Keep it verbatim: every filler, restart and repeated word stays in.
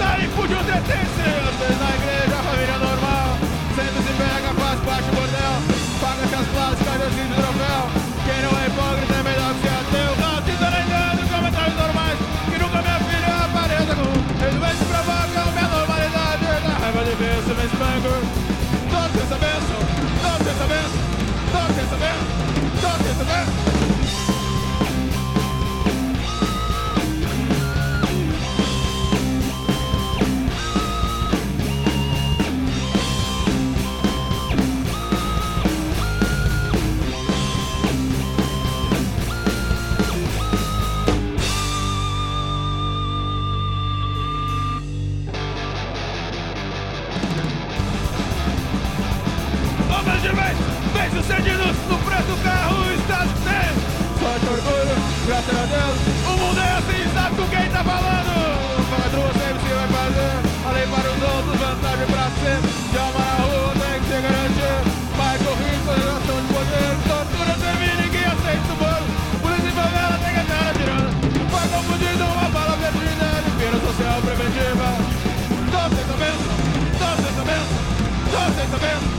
e fugiu tretense. Às vezes na igreja, a família normal. Sempre se pega, faz parte do bordel. Paga-se as plásticas, decide o troféu. Quem não é hipócrita é melhor que ser ateu. Não te entendendo comentários normais. Que nunca minha filha apareça com ele vem te provoca minha normalidade. Da raiva de ver se me espanco. Todos têm essa bênção, todos têm essa bênção, todos têm essa bênção, todos têm essa bênção. Bem-sucedidos no preço do carro, o estado que tem. Sorte, orgulho, graças a Deus. O mundo é assim, sabe com quem tá falando. Falcatrua sempre se vai fazer. A lei para os outros, vantagem pra sempre. De alma na rua tem que ser garantido. Mais corrido, concentração de poder. Tortura termina, ninguém aceita o bolo. Polícia em favela tem que estar atirando. Vai confundido uma bala perdida. De pena social preventiva. Todos têm essa bênção, todos têm essa bênção, todos têm essa bênção.